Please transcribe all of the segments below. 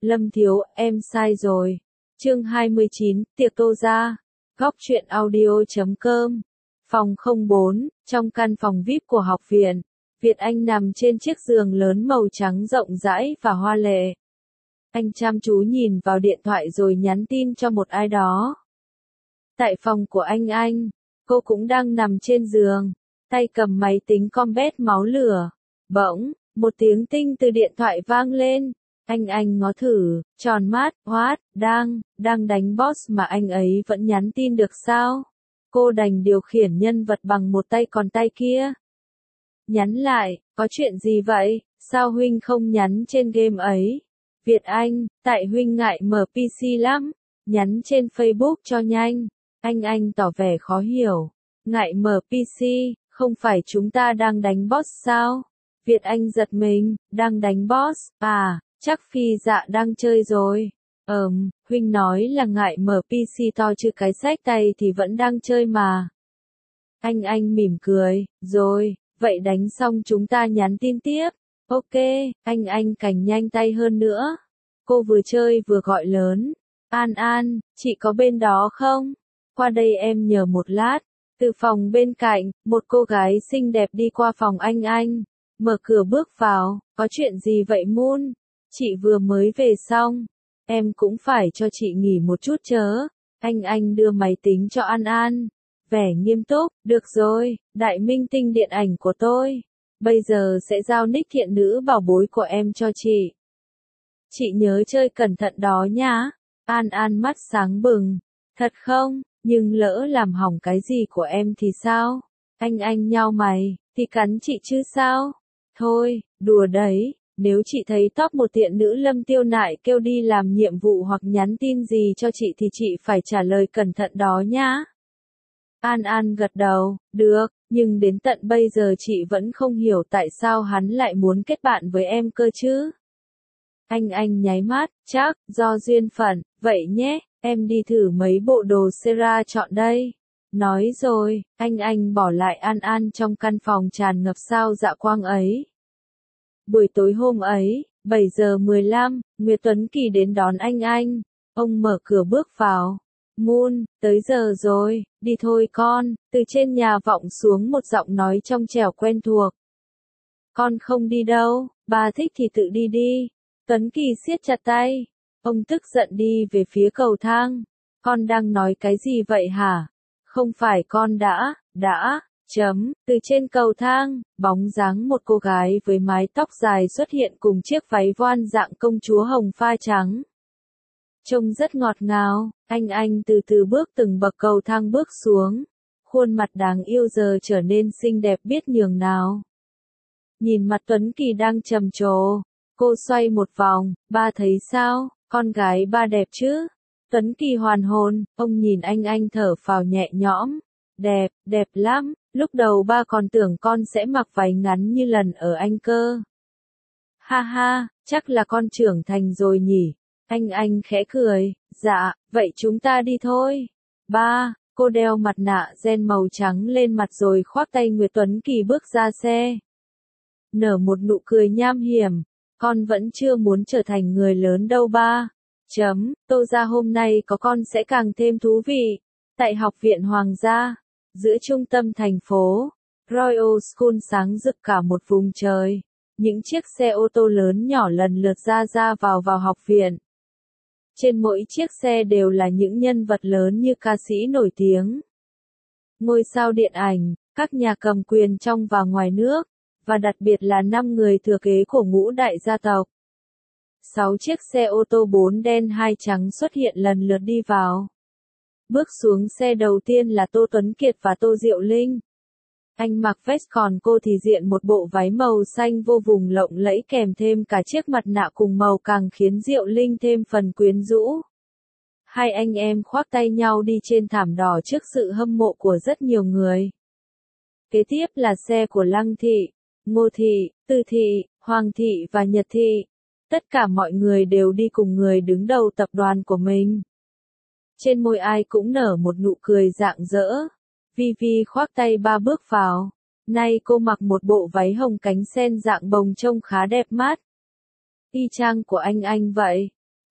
Lâm Thiếu, em sai rồi. Chương 29, tiệc tô ra. Góc truyện audio.com. Phòng 04, trong căn phòng VIP của học viện. Việt Anh nằm trên chiếc giường lớn màu trắng rộng rãi và hoa lệ. Anh chăm chú nhìn vào điện thoại rồi nhắn tin cho một ai đó. Tại phòng của anh, cô cũng đang nằm trên giường, tay cầm máy tính combat máu lửa. Bỗng, một tiếng tinh từ điện thoại vang lên. Anh ngó thử, tròn mắt, what, đang đánh boss mà anh ấy vẫn nhắn tin được sao? Cô đành điều khiển nhân vật bằng một tay còn tay kia. Nhắn lại, có chuyện gì vậy, sao huynh không nhắn trên game ấy? Việt Anh, tại huynh ngại mở PC lắm, nhắn trên Facebook cho nhanh. Anh tỏ vẻ khó hiểu, ngại mở PC, không phải chúng ta đang đánh boss sao? Việt Anh giật mình, đang đánh boss, à, chắc Phi Dạ đang chơi rồi. Huynh nói là ngại mở PC to chứ cái xách tay thì vẫn đang chơi mà. Anh mỉm cười, rồi, vậy đánh xong chúng ta nhắn tin tiếp. Ok, anh càng nhanh tay hơn nữa. Cô vừa chơi vừa gọi lớn. An, chị có bên đó không? Qua đây em nhờ một lát. Từ phòng bên cạnh, một cô gái xinh đẹp đi qua phòng anh. Mở cửa bước vào, có chuyện gì vậy Moon? Chị vừa mới về xong. Em cũng phải cho chị nghỉ một chút chớ. Anh đưa máy tính cho An. Vẻ nghiêm túc, được rồi, đại minh tinh điện ảnh của tôi. Bây giờ sẽ giao nick thiện nữ bảo bối của em cho chị. Chị nhớ chơi cẩn thận đó nhá. An mắt sáng bừng. Thật không, nhưng lỡ làm hỏng cái gì của em thì sao? Anh nhao mày, thì cắn chị chứ sao? Thôi, đùa đấy, nếu chị thấy top một thiện nữ Lâm Tiêu Nại kêu đi làm nhiệm vụ hoặc nhắn tin gì cho chị thì chị phải trả lời cẩn thận đó nhá. An gật đầu, được, nhưng đến tận bây giờ chị vẫn không hiểu tại sao hắn lại muốn kết bạn với em cơ chứ. Anh nháy mắt, chắc, do duyên phận, vậy nhé, em đi thử mấy bộ đồ Sera chọn đây. Nói rồi, anh bỏ lại An trong căn phòng tràn ngập sao dạ quang ấy. Buổi tối hôm ấy, 7 giờ 15, Nguyệt Tuấn Kỳ đến đón anh. Ông mở cửa bước vào. Moon, tới giờ rồi, đi thôi con, từ trên nhà vọng xuống một giọng nói trong trẻo quen thuộc. Con không đi đâu, bà thích thì tự đi đi. Tuấn Kỳ siết chặt tay. Ông tức giận đi về phía cầu thang. Con đang nói cái gì vậy hả? Không phải con đã, từ trên cầu thang, bóng dáng một cô gái với mái tóc dài xuất hiện cùng chiếc váy voan dạng công chúa hồng pha trắng. Trông rất ngọt ngào, anh từ từ bước từng bậc cầu thang bước xuống. Khuôn mặt đáng yêu giờ trở nên xinh đẹp biết nhường nào. Nhìn mặt Tuấn Kỳ đang trầm trồ, cô xoay một vòng, ba thấy sao, con gái ba đẹp chứ? Tuấn Kỳ hoàn hồn, ông nhìn anh thở phào nhẹ nhõm. Đẹp lắm, lúc đầu ba còn tưởng con sẽ mặc váy ngắn như lần ở anh cơ. Ha, chắc là con trưởng thành rồi nhỉ? Anh khẽ cười, dạ, vậy chúng ta đi thôi. Ba, cô đeo mặt nạ ren màu trắng lên mặt rồi khoác tay Nguyệt Tuấn Kỳ bước ra xe. Nở một nụ cười nham hiểm, con vẫn chưa muốn trở thành người lớn đâu ba. Tô ra hôm nay có con sẽ càng thêm thú vị. Tại học viện Hoàng gia, giữa trung tâm thành phố, Royal School sáng rực cả một vùng trời. Những chiếc xe ô tô lớn nhỏ lần lượt ra vào học viện. Trên mỗi chiếc xe đều là những nhân vật lớn như ca sĩ nổi tiếng, ngôi sao điện ảnh, các nhà cầm quyền trong và ngoài nước, và đặc biệt là 5 người thừa kế của ngũ đại gia tộc. 6 chiếc xe ô tô 4 đen 2 trắng xuất hiện lần lượt đi vào. Bước xuống xe đầu tiên là Tô Tuấn Kiệt và Tô Diệu Linh. Anh mặc vest còn cô thì diện một bộ váy màu xanh vô vùng lộng lẫy kèm thêm cả chiếc mặt nạ cùng màu càng khiến Diệu Linh thêm phần quyến rũ. Hai anh em khoác tay nhau đi trên thảm đỏ trước sự hâm mộ của rất nhiều người. Kế tiếp là xe của Lăng Thị, Ngô Thị, Từ Thị, Hoàng Thị và Nhật Thị. Tất cả mọi người đều đi cùng người đứng đầu tập đoàn của mình. Trên môi ai cũng nở một nụ cười rạng rỡ. Vivi khoác tay ba bước vào. Nay cô mặc một bộ váy hồng cánh sen dạng bồng trông khá đẹp mắt. Y chang của anh vậy.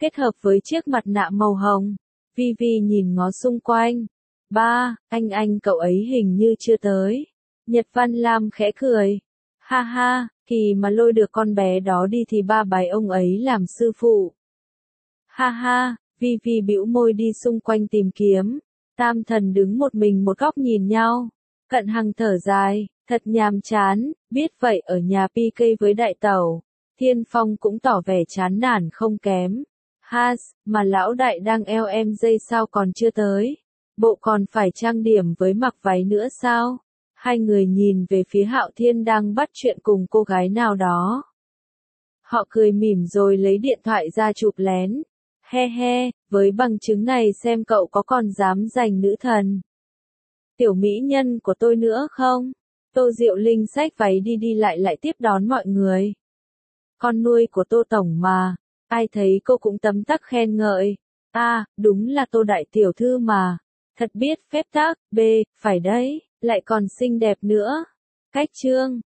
kết hợp với chiếc mặt nạ màu hồng. Vi Vi nhìn ngó xung quanh. Ba, anh cậu ấy hình như chưa tới. Nhật Văn Lam khẽ cười. Ha ha, kỳ mà lôi được con bé đó đi thì ba bái ông ấy làm sư phụ. Ha ha, Vi Vi bĩu môi đi xung quanh tìm kiếm. Tam thần đứng một mình một góc nhìn nhau. Cận Hằng thở dài, thật nhàm chán, biết vậy ở nhà PK với đại tẩu. Thiên Phong cũng tỏ vẻ chán nản không kém. Has, mà lão đại đang eo em dây sao còn chưa tới? Bộ còn phải trang điểm với mặc váy nữa sao? Hai người nhìn về phía Hạo Thiên đang bắt chuyện cùng cô gái nào đó. Họ cười mỉm rồi lấy điện thoại ra chụp lén. He he, với bằng chứng này xem cậu có còn dám giành nữ thần tiểu mỹ nhân của tôi nữa không? Tô Diệu Linh xách váy đi đi lại tiếp đón mọi người. Con nuôi của Tô Tổng mà, ai thấy cô cũng tấm tắc khen ngợi. Đúng là Tô Đại Tiểu Thư mà, thật biết phép tắc, phải đấy, lại còn xinh đẹp nữa. Cách chương